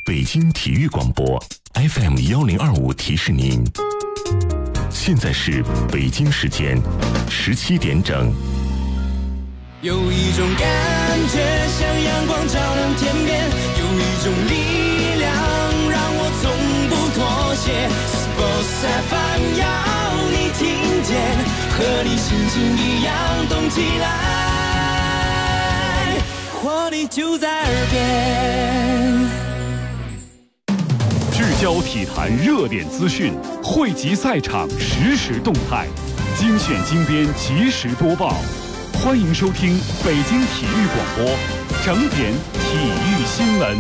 北京体育广播 FM1025提示您，现在是北京时间17点整。 有一种感觉像阳光照亮天边，有一种力量让我从不妥协。Sports FM 要你听见，和你心情一样动起来，活力就在耳边。 聚焦体坛热点资讯，汇集赛场实时动态，精选精编及时播报。欢迎收听北京体育广播整点体育新闻。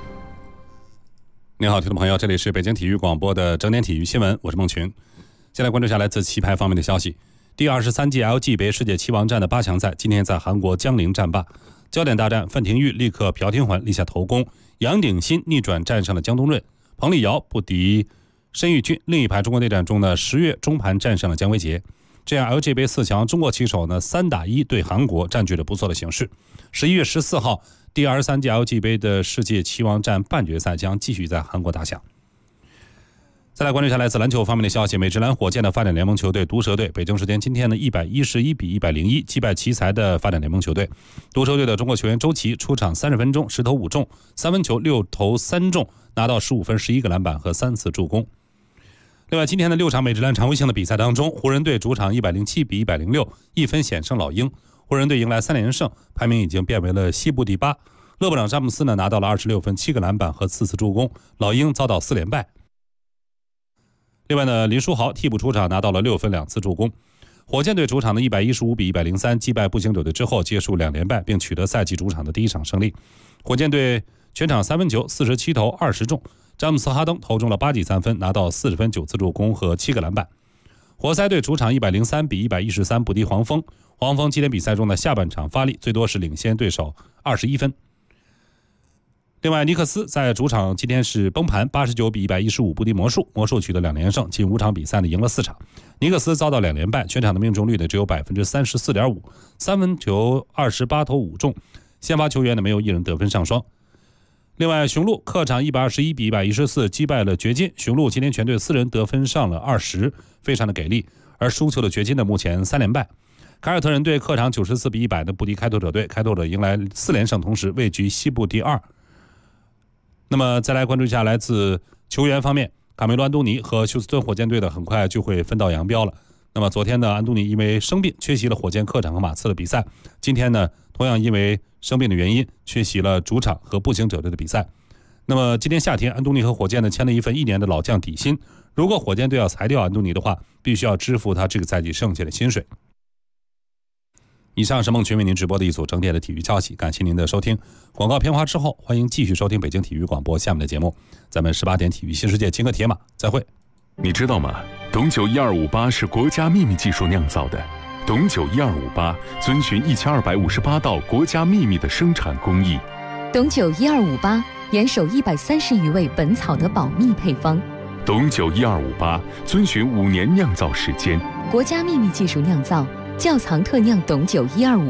您好，听众朋友，这里是北京体育广播的整点体育新闻，我是孟群。先来关注下来自棋牌方面的消息。第23届 LG 杯世界棋王战的8强赛今天在韩国江陵战罢，焦点大战范廷钰力克朴天桓立下头功，杨鼎新逆转战胜了姜东润，彭丽瑶不敌申玉俊。另一盘中国内战中呢，10月中盘战胜了姜维杰。这样 LG 杯4强，中国棋手呢3打1对韩国，占据着不错的形势。11月14号，第23届 LG 杯的世界棋王战半决赛将继续在韩国打响。再来关注一下来自篮球方面的消息，美职篮火箭的发展联盟球队毒蛇队，北京时间今天呢111比101击败奇才的发展联盟球队。毒蛇队的中国球员周琦出场30分钟10投5中，三分球6投3中，拿到15分11个篮板和3次助攻。另外，今天的6场美职篮常规性的比赛当中，湖人队主场107比106一分险胜老鹰，湖人队迎来3连胜，排名已经变为了西部第8。勒布朗詹姆斯呢拿到了26分7个篮板和4次助攻，老鹰遭到4连败。另外呢，林书豪替补出场拿到了6分2次助攻。火箭队主场的115比103击败步行者队之后，结束2连败，并取得赛季主场的第1场胜利。火箭队全场三分球47投20中，詹姆斯哈登投中了8记3分，拿到40分9次助攻和7个篮板。活塞队主场103比113不敌黄蜂，黄蜂今天比赛中的下半场发力，最多是领先对手21分。另外，尼克斯在主场今天是崩盘89比115不敌魔术，魔术取得2连胜，近5场比赛呢赢了4场。尼克斯遭到2连败，全场的命中率呢只有 34.5%， 三分球28投5中，先发球员呢没有一人得分上双。另外，雄鹿客场121比114击败了掘金，雄鹿今天全队4人得分上了20，非常的给力。而输球的掘金呢目前3连败。凯尔特人队客场94比100的不敌开拓者队，开拓者迎来4连胜，同时位居西部第2。那么再来关注一下来自球员方面，卡梅罗·安东尼和休斯顿火箭队的很快就会分道扬镳了。那么昨天呢，安东尼因为生病缺席了火箭客场和马刺的比赛，今天呢同样因为生病的原因缺席了主场和步行者队的比赛。那么今天夏天，安东尼和火箭呢签了一份1年的老将底薪，如果火箭队要裁掉安东尼的话，必须要支付他这个赛季剩下的薪水。以上是孟群为您直播的一组整点的体育消息，感谢您的收听。广告片花之后，欢迎继续收听北京体育广播下面的节目。咱们18点体育新世界金戈铁马再会。 你知道吗？董酒1258是国家秘密技术酿造的。董酒1258遵循1258道国家秘密的生产工艺。 董酒1258严守130余味本草的保密配方。 董酒1258遵循5年酿造时间， 国家秘密技术酿造，窖藏特酿董酒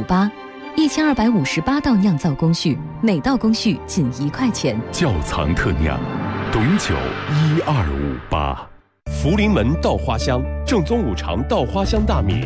1258，1258道酿造工序，每道工序仅1块钱。 窖藏特酿，董酒1258。 福临门稻花香，正宗五常稻花香大米。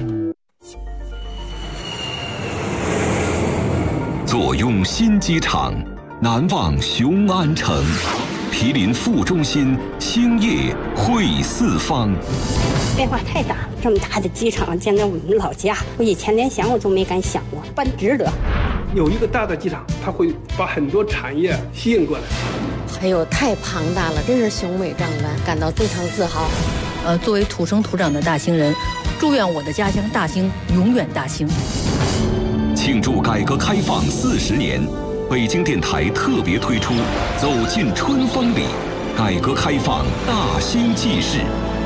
坐拥新机场，难忘雄安城。毗邻副中心，兴业汇四方。 变化太大了，这么大的机场建在我们老家，我以前连想我都没敢想过，办值得。 有一个大的机场，它会把很多产业吸引过来。 哎呦，太庞大了，真是雄伟壮观，感到非常自豪。 作为土生土长的大兴人，祝愿我的家乡大兴永远大兴。 庆祝改革开放40年，北京电台特别推出《走进春风里》，改革开放大兴纪事。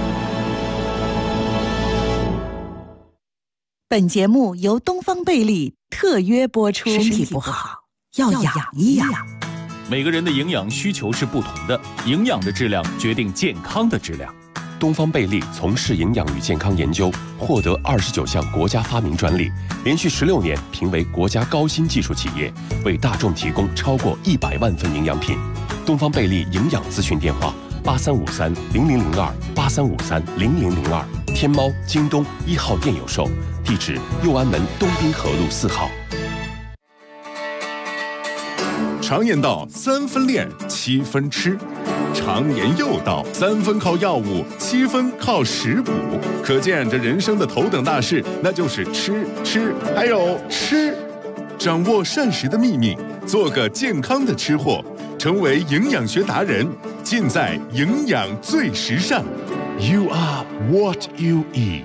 本节目由东方贝利特约播出。身体不好要养一养。 每个人的营养需求是不同的，营养的质量决定健康的质量。 东方贝利从事营养与健康研究，获得29项国家发明专利，连续16年评为国家高新技术企业，为大众提供超过100万份营养品。 东方贝利营养咨询电话83530002，83530002，天猫、京东1号店有售，地址右安门东滨河路4号。 常言道3分练7分吃，常言又道3分靠药物7分靠食补，可见这人生的头等大事那就是吃还有吃。掌握膳食的秘密，做个健康的吃货，成为营养学达人，尽在营养最时尚。 You are what you eat。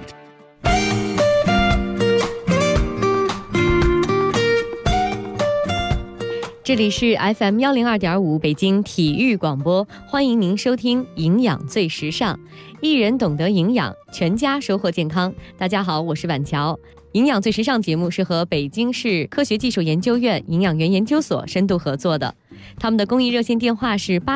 这里是 FM 102.5北京体育广播，欢迎您收听营养最时尚，一人懂得营养，全家收获健康。大家好，我是婉乔。营养最时尚节目是和北京市科学技术研究院营养员研究所深度合作的，他们的公益热线电话是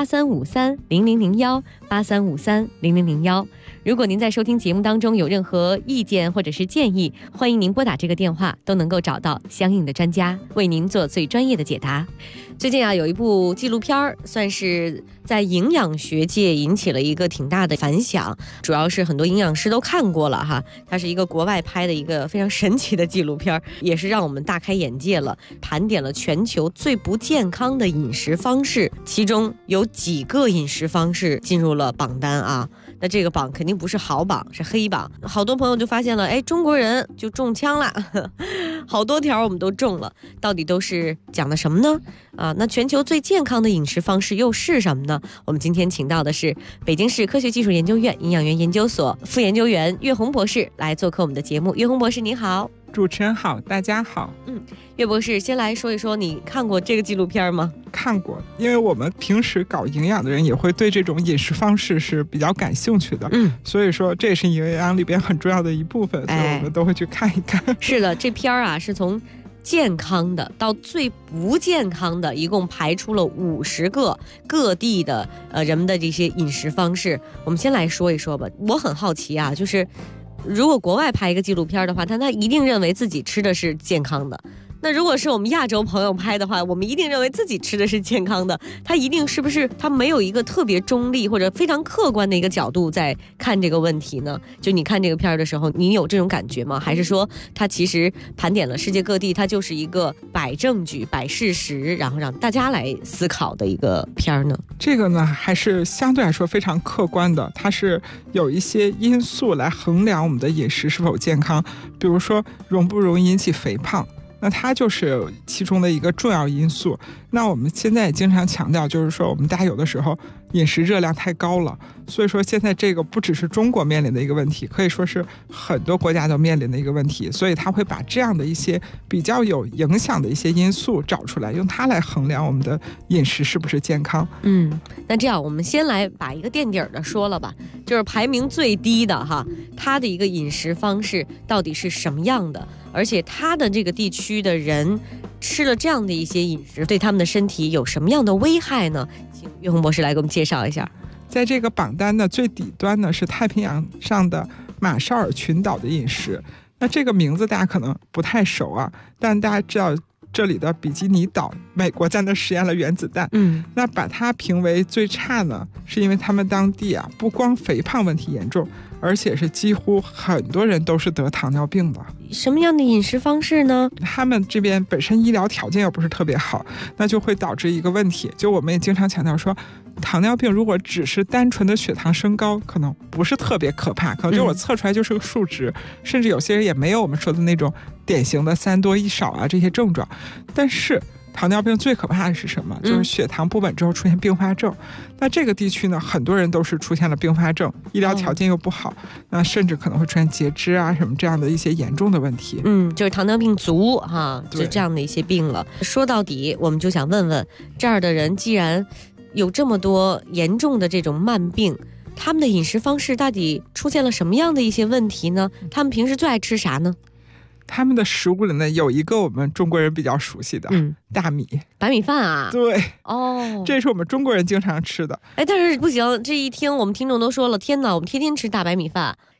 83530001，83530001。如果您在收听节目当中有任何意见或者是建议，欢迎您拨打这个电话，都能够找到相应的专家为您做最专业的解答。最近有一部纪录片算是在营养学界引起了一个挺大的反响，主要是很多营养师都看过了哈。它是一个国外拍的一个非常神奇的纪录片，也是让我们大开眼界了，盘点了全球最不健康的饮食方式，其中有几个饮食方式进入了榜单啊。那这个榜肯定不是好榜，是黑榜。好多朋友就发现了，中国人就中枪了，好多条我们都中了，到底都是讲的什么呢？那全球最健康的饮食方式又是什么呢？我们今天请到的是北京市科学技术研究院营养员研究所副研究员岳红博士来做客我们的节目。岳红博士您好。 主持人好，大家好。 岳博士先来说一说，你看过这个纪录片吗？ 看过，因为我们平时搞营养的人也会对这种饮食方式是比较感兴趣的，所以说这也是营养里边很重要的一部分，所以我们都会去看一看。 是的，这片是从健康的到最不健康的，一共排出了50个各地的人们的这些饮食方式。我们先来说一说吧。我很好奇啊，就是如果国外拍一个纪录片的话，他一定认为自己吃的是健康的。那如果是我们亚洲朋友拍的话，我们一定认为自己吃的是健康的。他一定是不是他没有一个特别中立或者非常客观的一个角度在看这个问题呢？就你看这个片的时候，你有这种感觉吗？还是说他其实盘点了世界各地，他就是一个摆证据、摆事实，然后让大家来思考的一个片呢？ 这个呢，还是相对来说非常客观的，它是有一些因素来衡量我们的饮食是否健康，比如说容不容易引起肥胖。那它就是其中的一个重要因素。那我们现在也经常强调，就是说我们大家有的时候饮食热量太高了，所以说现在这个不只是中国面临的一个问题，可以说是很多国家都面临的一个问题，所以他会把这样的一些比较有影响的一些因素找出来，用它来衡量我们的饮食是不是健康。 那这样我们先来把一个垫底的说了吧，就是排名最低的哈，它的一个饮食方式到底是什么样的，而且它的这个地区的人吃了这样的一些饮食对他们的身体有什么样的危害呢？请岳红博士来给我们介绍一下。 在这个榜单的最底端呢，是太平洋上的马绍尔群岛的饮食。那这个名字大家可能不太熟啊，但大家知道这里的比基尼岛，美国在那实验了原子弹。那把它评为最差呢，是因为他们当地不光肥胖问题严重，而且是几乎很多人都是得糖尿病的。 什么样的饮食方式呢？ 他们这边本身医疗条件又不是特别好，那就会导致一个问题，就我们也经常强调说，糖尿病如果只是单纯的血糖升高，可能不是特别可怕，可能就我测出来就是个数值，甚至有些人也没有我们说的那种典型的3多1少这些症状。但是糖尿病最可怕的是什么？就是血糖不稳之后出现并发症。那这个地区呢，很多人都是出现了并发症，医疗条件又不好，那甚至可能会出现截肢什么这样的一些严重的问题。 就是糖尿病足就这样的一些病了。说到底，我们就想问问这儿的人，既然有这么多严重的这种慢病，他们的饮食方式到底出现了什么样的一些问题呢？他们平时最爱吃啥呢？ 他们的食物里呢，有一个我们中国人比较熟悉的，大米、 白米饭啊。 对，这是我们中国人经常吃的。 但是不行，这一听我们听众都说了，天哪，我们天天吃大白米饭。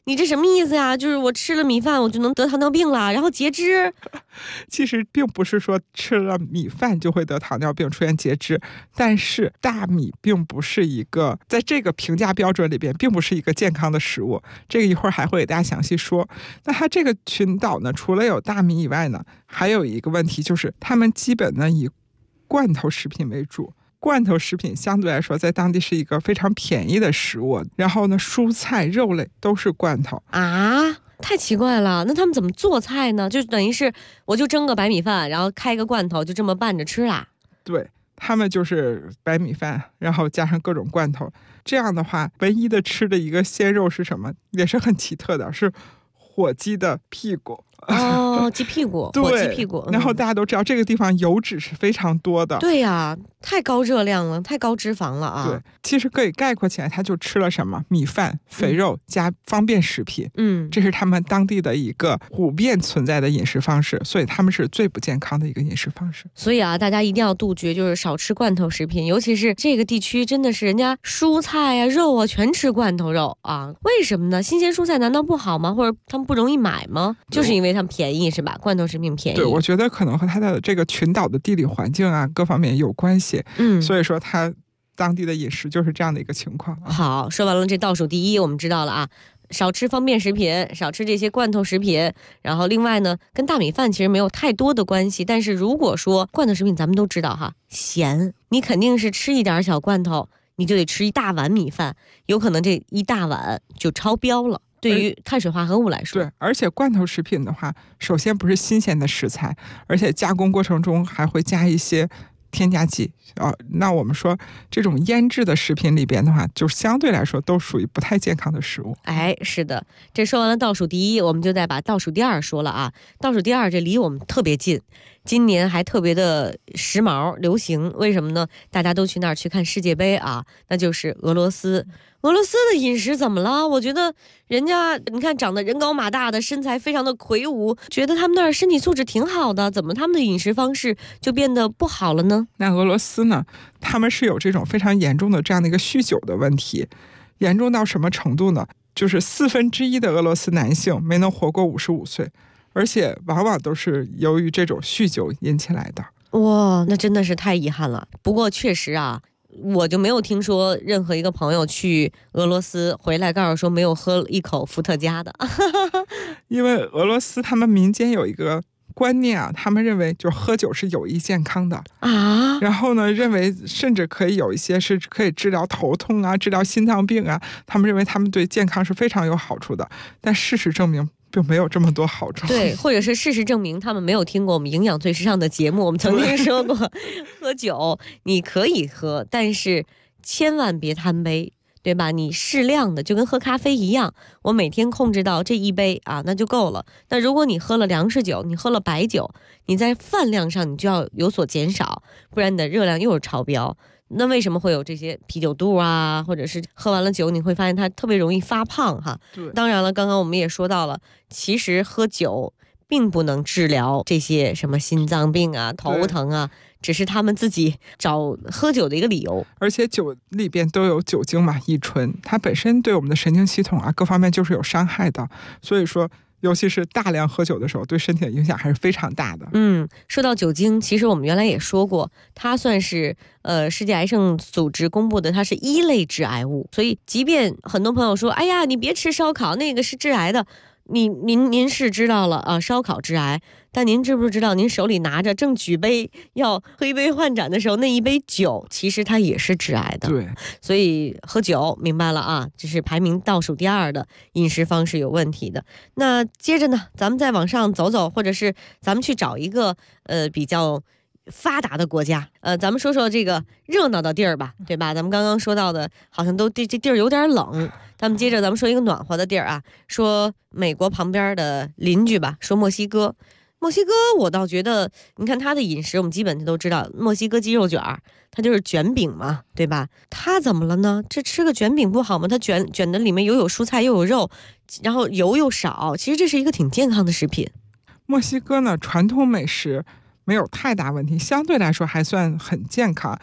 你这什么意思呀？就是我吃了米饭我就能得糖尿病了，然后截肢？ 其实并不是说吃了米饭就会得糖尿病出现截肢，但是大米并不是一个在这个评价标准里边并不是一个健康的食物，这个一会儿还会给大家详细说。那它这个群岛呢，除了有大米以外呢，还有一个问题就是他们基本呢以罐头食品为主。罐头食品相对来说在当地是一个非常便宜的食物，然后呢蔬菜肉类都是罐头啊，太奇怪了。那他们怎么做菜呢？就等于是我就蒸个白米饭，然后开个罐头就这么拌着吃啦？ 对，他们就是白米饭然后加上各种罐头。这样的话唯一的吃的一个鲜肉是什么，也是很奇特的，是火鸡的屁股。 哦，鸡屁股，火鸡屁股。 然后大家都知道这个地方油脂是非常多的。 对呀，太高热量了，太高脂肪了啊。 对，其实可以概括起来，他就吃了什么米饭、肥肉加方便食品。这是他们当地的一个普遍存在的饮食方式，所以他们是最不健康的一个饮食方式。 所以啊，大家一定要杜绝，就是少吃罐头食品，尤其是这个地区真的是人家蔬菜啊、肉啊全吃罐头肉啊。为什么呢？新鲜蔬菜难道不好吗？或者他们不容易买吗？就是因为他们便宜是吧？罐头食品便宜。 对，我觉得可能和它的这个群岛的地理环境啊各方面有关系。所以说它当地的饮食就是这样的一个情况。 好，说完了这倒数第一我们知道了啊，少吃方便食品，少吃这些罐头食品。然后另外呢，跟大米饭其实没有太多的关系，但是如果说罐头食品咱们都知道哈，咸，你肯定是吃一点小罐头你就得吃一大碗米饭，有可能这一大碗就超标了，对于碳水化合物来说。 对，而且罐头食品的话，首先不是新鲜的食材，而且加工过程中还会加一些添加剂那我们说这种腌制的食品里边的话，就相对来说都属于不太健康的食物。 哎，是的，这说完了倒数第一，我们就再把倒数第二说了啊。倒数第二这离我们特别近，今年还特别的时髦流行，为什么呢？大家都去那儿去看世界杯啊，那就是俄罗斯。俄罗斯的饮食怎么了？我觉得人家你看长得人高马大的，身材非常的魁梧，觉得他们那儿身体素质挺好的，怎么他们的饮食方式就变得不好了呢？ 那俄罗斯呢，他们是有这种非常严重的这样的一个酗酒的问题，严重到什么程度呢？就是1/4的俄罗斯男性没能活过55岁，而且往往都是由于这种酗酒引起来的。 哇，那真的是太遗憾了。不过确实啊，我就没有听说任何一个朋友去俄罗斯回来告诉说没有喝一口伏特加的。 因为俄罗斯他们民间有一个观念啊，他们认为就喝酒是有益健康的啊， 然后呢，认为甚至可以有一些是可以治疗头痛啊、治疗心脏病啊，他们认为他们对健康是非常有好处的。但事实证明并没有这么多好处。 对，或者是事实证明他们没有听过我们营养最时尚的节目，我们曾经说过喝酒你可以喝，但是千万别贪杯，对吧？你适量的，就跟喝咖啡一样，我每天控制到这一杯啊，那就够了。那如果你喝了粮食酒，你喝了白酒，你在饭量上你就要有所减少，不然你的热量又是超标。那为什么会有这些啤酒肚啊，或者是喝完了酒你会发现它特别容易发胖哈？ 对， 当然了，刚刚我们也说到了，其实喝酒并不能治疗这些什么心脏病啊、头疼啊，只是他们自己找喝酒的一个理由。 而且酒里边都有酒精嘛，乙醇，它本身对我们的神经系统啊各方面就是有伤害的，所以说尤其是大量喝酒的时候，对身体的影响还是非常大的。 说到酒精，其实我们原来也说过，它算是世界癌症组织公布的，它是1类致癌物。所以即便很多朋友说，哎呀，你别吃烧烤，那个是致癌的。您是知道了啊，烧烤致癌，但您知不知道，您手里拿着正举杯要喝一杯换盏的时候，那一杯酒其实它也是致癌的。 对， 所以喝酒明白了啊，这是排名倒数第2的饮食方式有问题的。那接着呢，咱们再往上走走，或者是咱们去找一个比较发达的国家，咱们说说这个热闹的地儿吧，对吧？咱们刚刚说到的，好像都这地儿有点冷。咱们接着咱们说一个暖和的地儿啊，说美国旁边的邻居吧，说墨西哥。墨西哥我倒觉得，你看它的饮食，我们基本都知道，墨西哥鸡肉卷，它就是卷饼嘛，对吧？它怎么了呢？这吃个卷饼不好吗？它卷的里面又有蔬菜又有肉，然后油又少，其实这是一个挺健康的食品。 墨西哥呢，传统美食没有太大问题，相对来说还算很健康。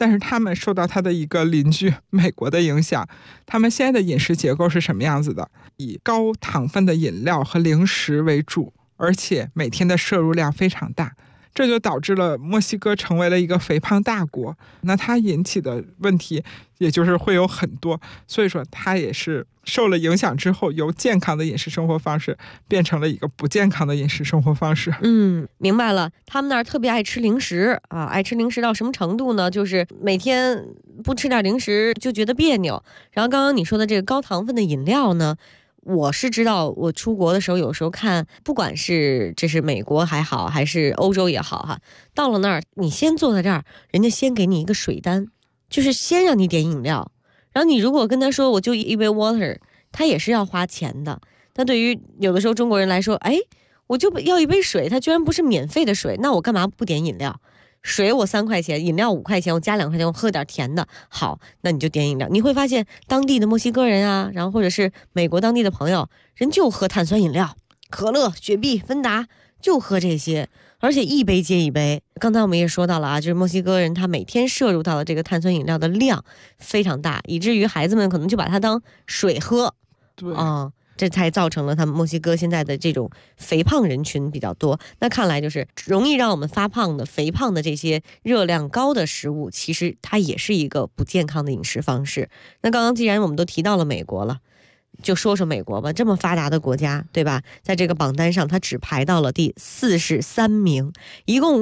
但是他们受到他的一个邻居美国的影响，他们现在的饮食结构是什么样子的？以高糖分的饮料和零食为主，而且每天的摄入量非常大。这就导致了墨西哥成为了一个肥胖大国，那它引起的问题也就是会有很多，所以说它也是受了影响之后，由健康的饮食生活方式变成了一个不健康的饮食生活方式。 明白了，他们那儿特别爱吃零食啊，爱吃零食到什么程度呢？就是每天不吃点零食就觉得别扭。然后刚刚你说的这个高糖分的饮料呢，我是知道，我出国的时候有时候看，不管是这是美国还好还是欧洲也好哈，到了那儿你先坐在这儿，人家先给你一个水单，就是先让你点饮料，然后你如果跟他说我就一杯 water， 他也是要花钱的。但对于有的时候中国人来说，我就要一杯水，它居然不是免费的水，那我干嘛不点饮料？水我3块钱，饮料5块钱，我加2块钱，我喝点甜的。好，那你就点饮料。你会发现当地的墨西哥人啊，然后或者是美国当地的朋友，人就喝碳酸饮料，可乐、雪碧、芬达，就喝这些，而且一杯接一杯。刚才我们也说到了啊，就是墨西哥人他每天摄入到的这个碳酸饮料的量非常大，以至于孩子们可能就把它当水喝。 对这才造成了他们墨西哥现在的这种肥胖人群比较多。那看来就是容易让我们发胖的、肥胖的这些热量高的食物，其实它也是一个不健康的饮食方式。那刚刚既然我们都提到了美国了，就说说美国吧，这么发达的国家，对吧？在这个榜单上，它只排到了第43名，一共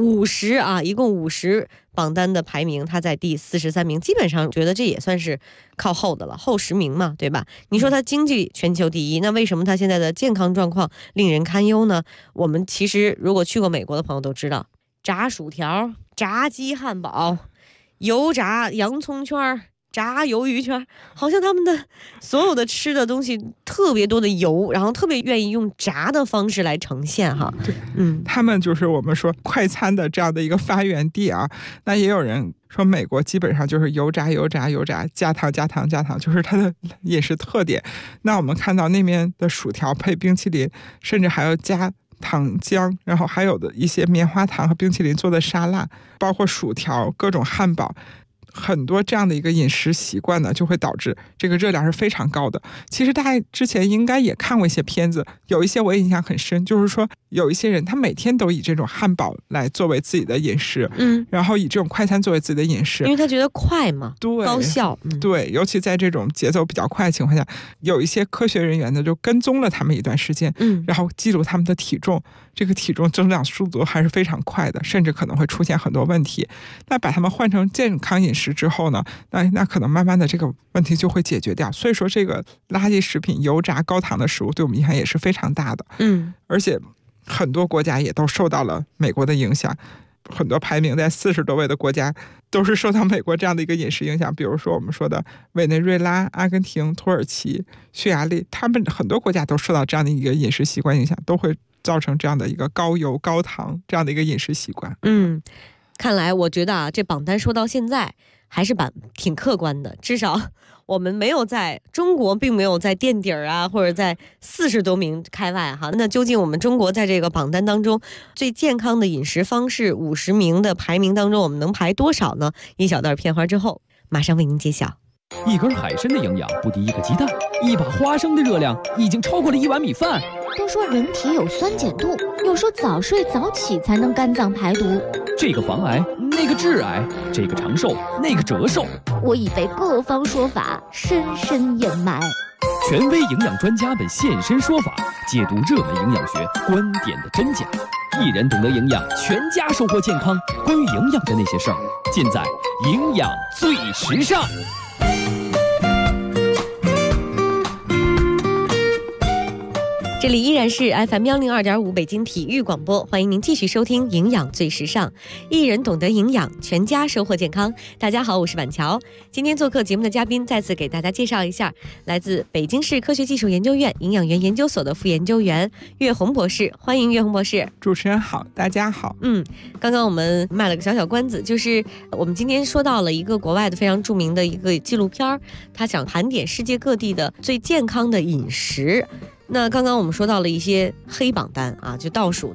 50榜单的排名，它在第43名，基本上觉得这也算是靠后的了，后10名嘛，对吧？你说它经济全球第一，那为什么它现在的健康状况令人堪忧呢？我们其实如果去过美国的朋友都知道，炸薯条、炸鸡汉堡、油炸洋葱圈、炸鱿鱼圈，好像他们的所有的吃的东西特别多的油，然后特别愿意用炸的方式来呈现哈。 他们就是我们说快餐的这样的一个发源地啊。那也有人说美国基本上就是油炸、加糖，就是它的饮食特点。那我们看到那边的薯条配冰淇淋，甚至还要加糖浆，然后还有的一些棉花糖和冰淇淋做的沙拉，包括薯条、各种汉堡。很多这样的一个饮食习惯呢，就会导致这个热量是非常高的。其实大家之前应该也看过一些片子，有一些我也印象很深，就是说有一些人他每天都以这种汉堡来作为自己的饮食，然后以这种快餐作为自己的饮食， 因为他觉得快嘛，对，高效， 对，尤其在这种节奏比较快的情况下，有一些科学人员呢就跟踪了他们一段时间，然后记录他们的体重，这个体重增长速度还是非常快的，甚至可能会出现很多问题。那把他们换成健康饮食之后呢，那可能慢慢的这个问题就会解决掉。所以说这个垃圾食品、油炸、高糖的食物对我们影响也是非常大的。而且很多国家也都受到了美国的影响，很多排名在40多位的国家都是受到美国这样的一个饮食影响。比如说我们说的委内瑞拉、阿根廷、土耳其、匈牙利，他们很多国家都受到这样的一个饮食习惯影响，都会造成这样的一个高油高糖这样的一个饮食习惯。 看来我觉得啊，这榜单说到现在还是挺客观的，至少我们没有在中国并没有在垫底儿啊，或者在40多名开外哈。那究竟我们中国在这个榜单当中最健康的饮食方式50名的排名当中，我们能排多少呢？一小段片花之后马上为您揭晓。 一根海参的营养不敌一个鸡蛋，一把花生的热量已经超过了1碗米饭。 都说人体有酸碱度，又说早睡早起才能肝脏排毒。 这个防癌，那个致癌，这个长寿，那个折寿。 我已被各方说法深深掩埋。 权威营养专家们现身说法，解读热门营养学观点的真假。一人懂得营养，全家收获健康。关于营养的那些事儿，尽在营养最时尚。 这里依然是 FM 102.5北京体育广播，欢迎您继续收听营养最时尚，一人懂得营养，全家收获健康。大家好，我是板桥。今天做客节目的嘉宾再次给大家介绍一下，来自北京市科学技术研究院营养园研究所的副研究员岳红博士，欢迎岳红博士。 主持人好，大家好。 刚刚我们卖了个小关子，就是我们今天说到了一个国外的非常著名的一个纪录片，他想盘点世界各地的最健康的饮食。那刚刚我们说到了一些黑榜单啊，就倒数的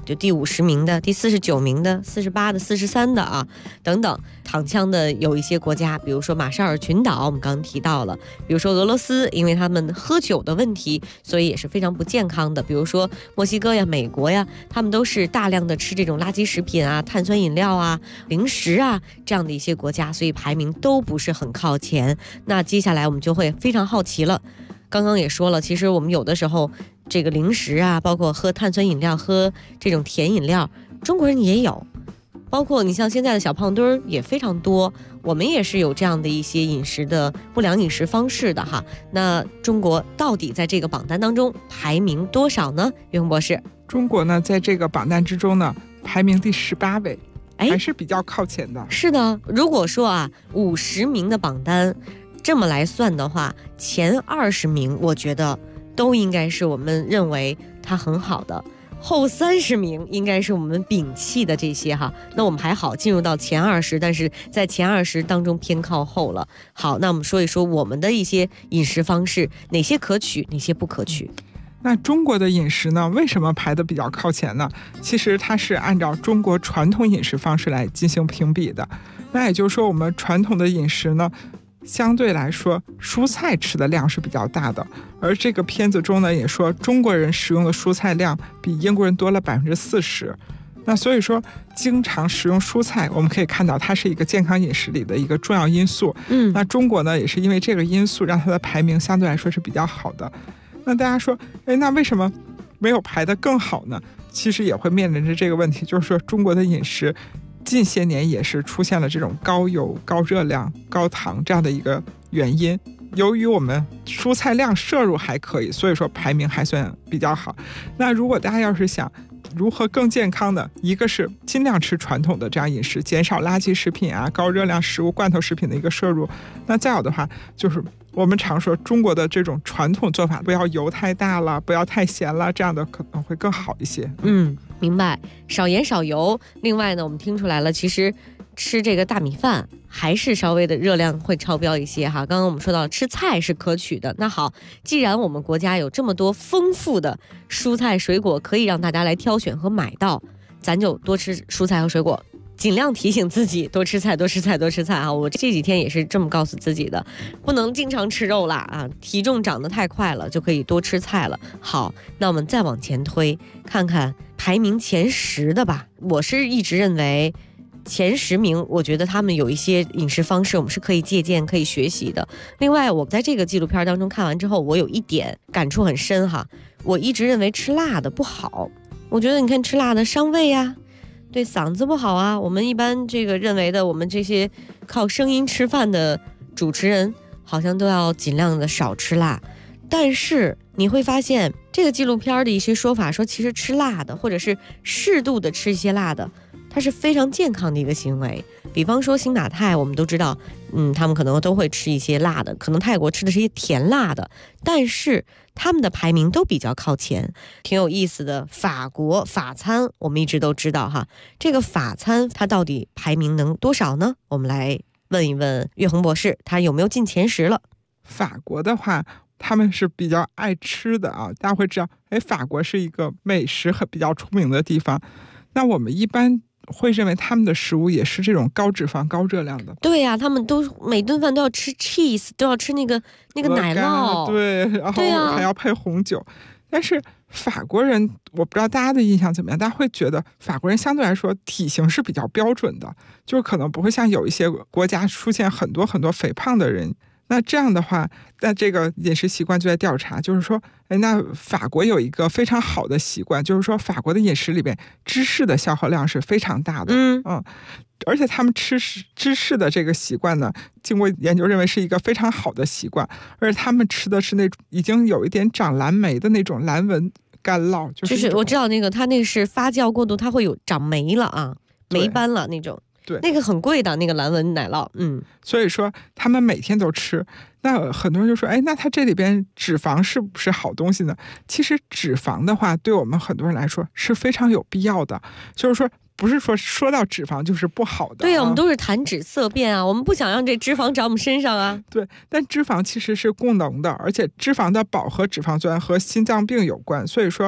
就第50名的、第49名的、48的、43的啊，等等。躺枪的有一些国家，比如说马绍尔群岛，我们刚刚提到了，比如说俄罗斯，因为他们喝酒的问题，所以也是非常不健康的。比如说墨西哥呀、美国呀，他们都是大量的吃这种垃圾食品啊、碳酸饮料啊、零食啊这样的一些国家，所以排名都不是很靠前。那接下来我们就会非常好奇了。刚刚也说了，其实我们有的时候这个零食啊，包括喝碳酸饮料、喝这种甜饮料，中国人也有。包括你像现在的小胖墩儿也非常多，我们也是有这样的一些饮食的不良饮食方式的哈。那中国到底在这个榜单当中排名多少呢？岳红博士， 中国呢在这个榜单之中呢排名第18位，还是比较靠前的。 是的，如果说啊50名的榜单这么来算的话，前20名我觉得都应该是我们认为它很好的。后30名应该是我们摒弃的这些哈，那我们还好进入到前20，但是在前20当中偏靠后了。好，那我们说一说我们的一些饮食方式，哪些可取，哪些不可取。 那中国的饮食呢，为什么排得比较靠前呢？其实它是按照中国传统饮食方式来进行评比的。那也就是说，我们传统的饮食呢，相对来说蔬菜吃的量是比较大的，而这个片子中呢也说中国人食用的蔬菜量比英国人多了40%。那所以说经常食用蔬菜，我们可以看到它是一个健康饮食里的一个重要因素。那中国呢也是因为这个因素让它的排名相对来说是比较好的。那大家说，那为什么没有排得更好呢？其实也会面临着这个问题，就是说中国的饮食近些年也是出现了这种高油、高热量、高糖这样的一个原因。由于我们蔬菜量摄入还可以，所以说排名还算比较好。那如果大家要是想如何更健康的，一个是尽量吃传统的这样饮食，减少垃圾食品啊、高热量食物、罐头食品的一个摄入。那再有的话，就是我们常说中国的这种传统做法，不要油太大了，不要太咸了，这样的可能会更好一些。 明白，少盐少油。另外呢，我们听出来了，其实吃这个大米饭还是稍微的热量会超标一些哈。刚刚我们说到吃菜是可取的，那好，既然我们国家有这么多丰富的蔬菜水果可以让大家来挑选和买到，咱就多吃蔬菜和水果，尽量提醒自己多吃菜多吃菜多吃菜啊！我这几天也是这么告诉自己的，不能经常吃肉啦啊，体重长得太快了，就可以多吃菜了。好，那我们再往前推，看看排名前10的吧。我是一直认为前10名，我觉得他们有一些饮食方式我们是可以借鉴可以学习的。另外我在这个纪录片当中看完之后，我有一点感触很深哈，我一直认为吃辣的不好，我觉得你看吃辣的伤胃啊，对嗓子不好啊。我们一般这个认为的，我们这些靠声音吃饭的主持人好像都要尽量的少吃辣。但是你会发现这个纪录片的一些说法说，其实吃辣的或者是适度的吃一些辣的，它是非常健康的一个行为。比方说新马泰，我们都知道他们可能都会吃一些辣的，可能泰国吃的是一些甜辣的，但是他们的排名都比较靠前。挺有意思的，法国法餐我们一直都知道哈，这个法餐它到底排名能多少呢？我们来问一问岳红博士，他有没有进前10了？ 法国的话他们是比较爱吃的啊，大家会知道法国是一个美食很比较出名的地方。那我们一般会认为他们的食物也是这种高脂肪高热量的。 对呀，他们都每顿饭都要吃 cheese， 都要吃那个奶酪， 对，然后还要配红酒。但是法国人，我不知道大家的印象怎么样，大家会觉得法国人相对来说体型是比较标准的，就是可能不会像有一些国家出现很多很多肥胖的人。那这样的话，那这个饮食习惯就在调查，就是说那法国有一个非常好的习惯，就是说法国的饮食里边芝士的消耗量是非常大的。而且他们吃芝士的这个习惯呢，经过研究认为是一个非常好的习惯，而且他们吃的是那种已经有一点长蓝莓的那种蓝纹干酪， 就是我知道那个它那个是发酵过度，它会有长霉了啊，霉斑了那种。 对， 那个很贵的那个蓝纹奶酪。 所以说他们每天都吃。那很多人就说，那它这里边脂肪是不是好东西呢？其实脂肪的话，对我们很多人来说是非常有必要的，就是说不是说到脂肪就是不好的。 对啊，我们都是谈脂色变啊，我们不想让这脂肪长我们身上啊。 对，但脂肪其实是供能的，而且脂肪的饱和脂肪酸和心脏病有关，所以说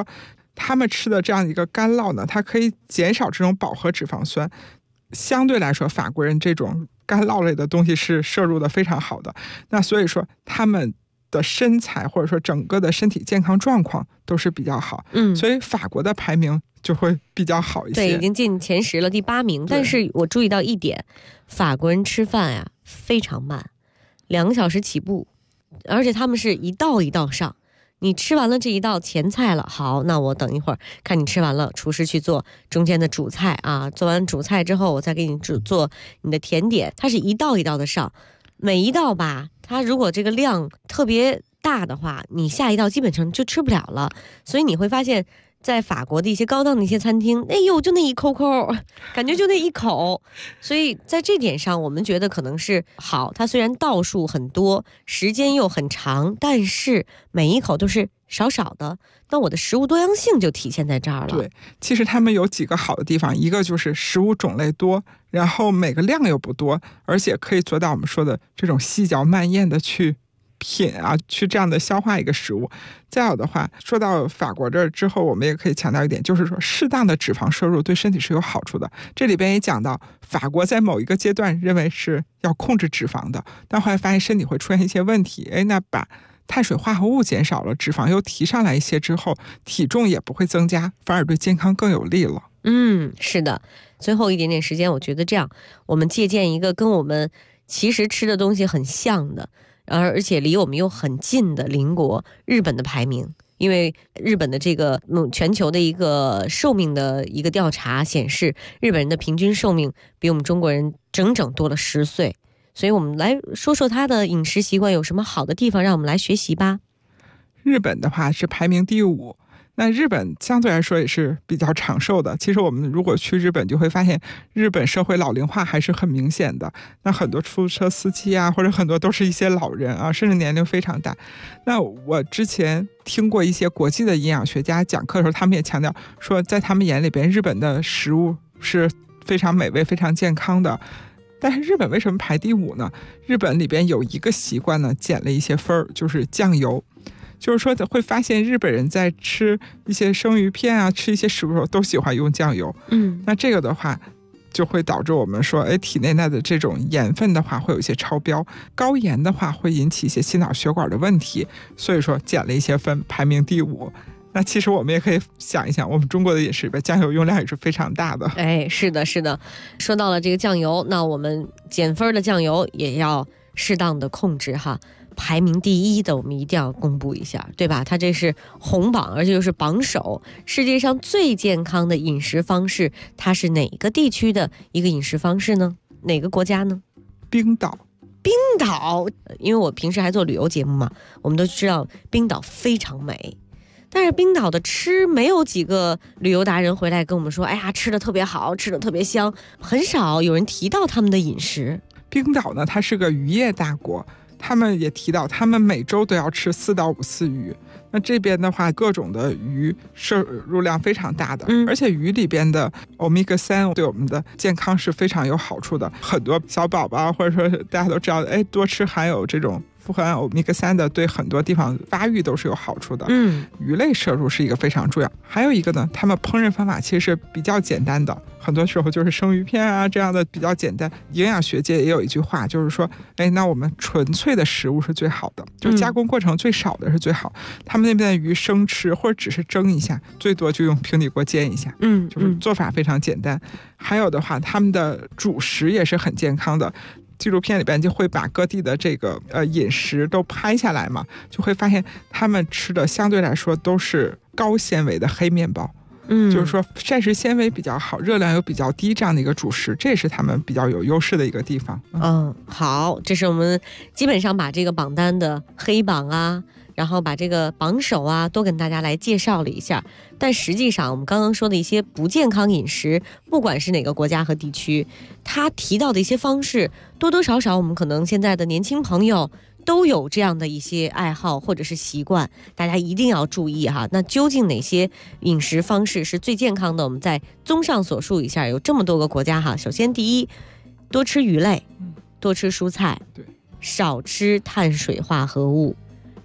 他们吃的这样一个干酪呢，它可以减少这种饱和脂肪酸。相对来说，法国人这种干酪类的东西是摄入的非常好的。那所以说他们的身材或者说整个的身体健康状况都是比较好。所以法国的排名就会比较好一些。 对，已经进前10了，第8名。但是我注意到一点，法国人吃饭呀非常慢，2个小时起步，而且他们是一道一道上。你吃完了这一道前菜了，好，那我等一会儿看你吃完了，厨师去做中间的主菜啊。做完主菜之后，我再给你做你的甜点。它是一道一道的上，每一道吧，它如果这个量特别大的话，你下一道基本上就吃不了了。所以你会发现在法国的一些高档的一些餐厅，哎呦，就那一口，感觉就那一口。所以在这点上，我们觉得可能是好。它虽然道数很多，时间又很长，但是每一口都是少少的。那我的食物多样性就体现在这儿了。 对，其实他们有几个好的地方，一个就是食物种类多，然后每个量又不多，而且可以做到我们说的这种细嚼慢咽的去品啊，去这样的消化一个食物。再有的话，说到法国这儿之后，我们也可以强调一点，就是说适当的脂肪摄入对身体是有好处的。这里边也讲到，法国在某一个阶段认为是要控制脂肪的，但后来发现身体会出现一些问题，那把碳水化合物减少了，脂肪又提上来一些之后，体重也不会增加，反而对健康更有利了。 是的。最后一点点时间，我觉得这样，我们借鉴一个跟我们其实吃的东西很像的，而且离我们又很近的邻国日本的排名。因为日本的这个全球的一个寿命的一个调查显示，日本人的平均寿命比我们中国人整整多了10岁。所以我们来说说他的饮食习惯有什么好的地方，让我们来学习吧。 日本的话是排名第5。那日本相对来说也是比较长寿的。其实我们如果去日本就会发现，日本社会老龄化还是很明显的。那很多出租车司机啊，或者很多都是一些老人啊，甚至年龄非常大。那我之前听过一些国际的营养学家讲课的时候，他们也强调说，在他们眼里边，日本的食物是非常美味、非常健康的。但是日本为什么排第5呢？日本里边有一个习惯呢，减了一些分儿，就是酱油。就是说会发现日本人在吃一些生鱼片啊，吃一些食物的时候都喜欢用酱油。那这个的话就会导致我们说，体内的这种盐分的话会有一些超标，高盐的话会引起一些心脑血管的问题，所以说减了一些分，排名第5。那其实我们也可以想一想，我们中国的饮食里边酱油用量也是非常大的。 是的，是的。说到了这个酱油，那我们减分的酱油也要适当的控制哈。排名第1的我们一定要公布一下，对吧？它这是红榜，而且又是榜首。世界上最健康的饮食方式，它是哪个地区的一个饮食方式呢？哪个国家呢？ 冰岛。 冰岛，因为我平时还做旅游节目嘛，我们都知道冰岛非常美。但是冰岛的吃没有几个旅游达人回来跟我们说，哎呀，吃的特别好，吃的特别香，很少有人提到他们的饮食。 冰岛呢，它是个渔业大国，他们也提到他们每周都要吃4到5次鱼。那这边的话，各种的鱼摄入量非常大的，而且鱼里边的欧米伽3对我们的健康是非常有好处的。很多小宝宝或者说大家都知道，多吃含有这种富含欧米伽3的，对很多地方发育都是有好处的。鱼类摄入是一个非常重要。还有一个呢，他们烹饪方法其实是比较简单的，很多时候就是生鱼片啊这样的比较简单。营养学界也有一句话，就是说，那我们纯粹的食物是最好的，就是加工过程最少的是最好。他们那边的鱼生吃或者只是蒸一下，最多就用平底锅煎一下，就是做法非常简单。还有的话，他们的主食也是很健康的。纪录片里边就会把各地的这个饮食都拍下来嘛，就会发现他们吃的相对来说都是高纤维的黑面包，就是说膳食纤维比较好，热量又比较低，这样的一个主食，这也是他们比较有优势的一个地方。 好，这是我们基本上把这个榜单的黑榜啊，然后把这个榜首啊都跟大家来介绍了一下。但实际上我们刚刚说的一些不健康饮食，不管是哪个国家和地区，他提到的一些方式，多多少少我们可能现在的年轻朋友都有这样的一些爱好或者是习惯，大家一定要注意哈。那究竟哪些饮食方式是最健康的？我们再综上所述一下，有这么多个国家哈。首先第一，多吃鱼类，多吃蔬菜，少吃碳水化合物。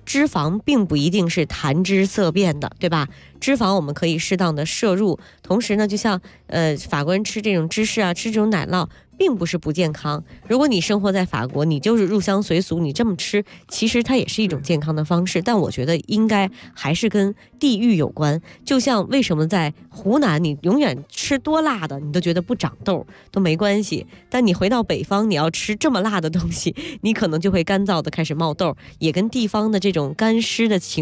脂肪并不一定是谈之色变的，对吧？脂肪我们可以适当的摄入，同时呢，就像法国人吃这种芝士啊，吃这种奶酪，并不是不健康。如果你生活在法国，你就是入乡随俗，你这么吃，其实它也是一种健康的方式。但我觉得应该还是跟地域有关。就像为什么在湖南，你永远吃多辣的，你都觉得不长痘都没关系，但你回到北方，你要吃这么辣的东西，你可能就会干燥的开始冒痘，也跟地方的这种干湿的情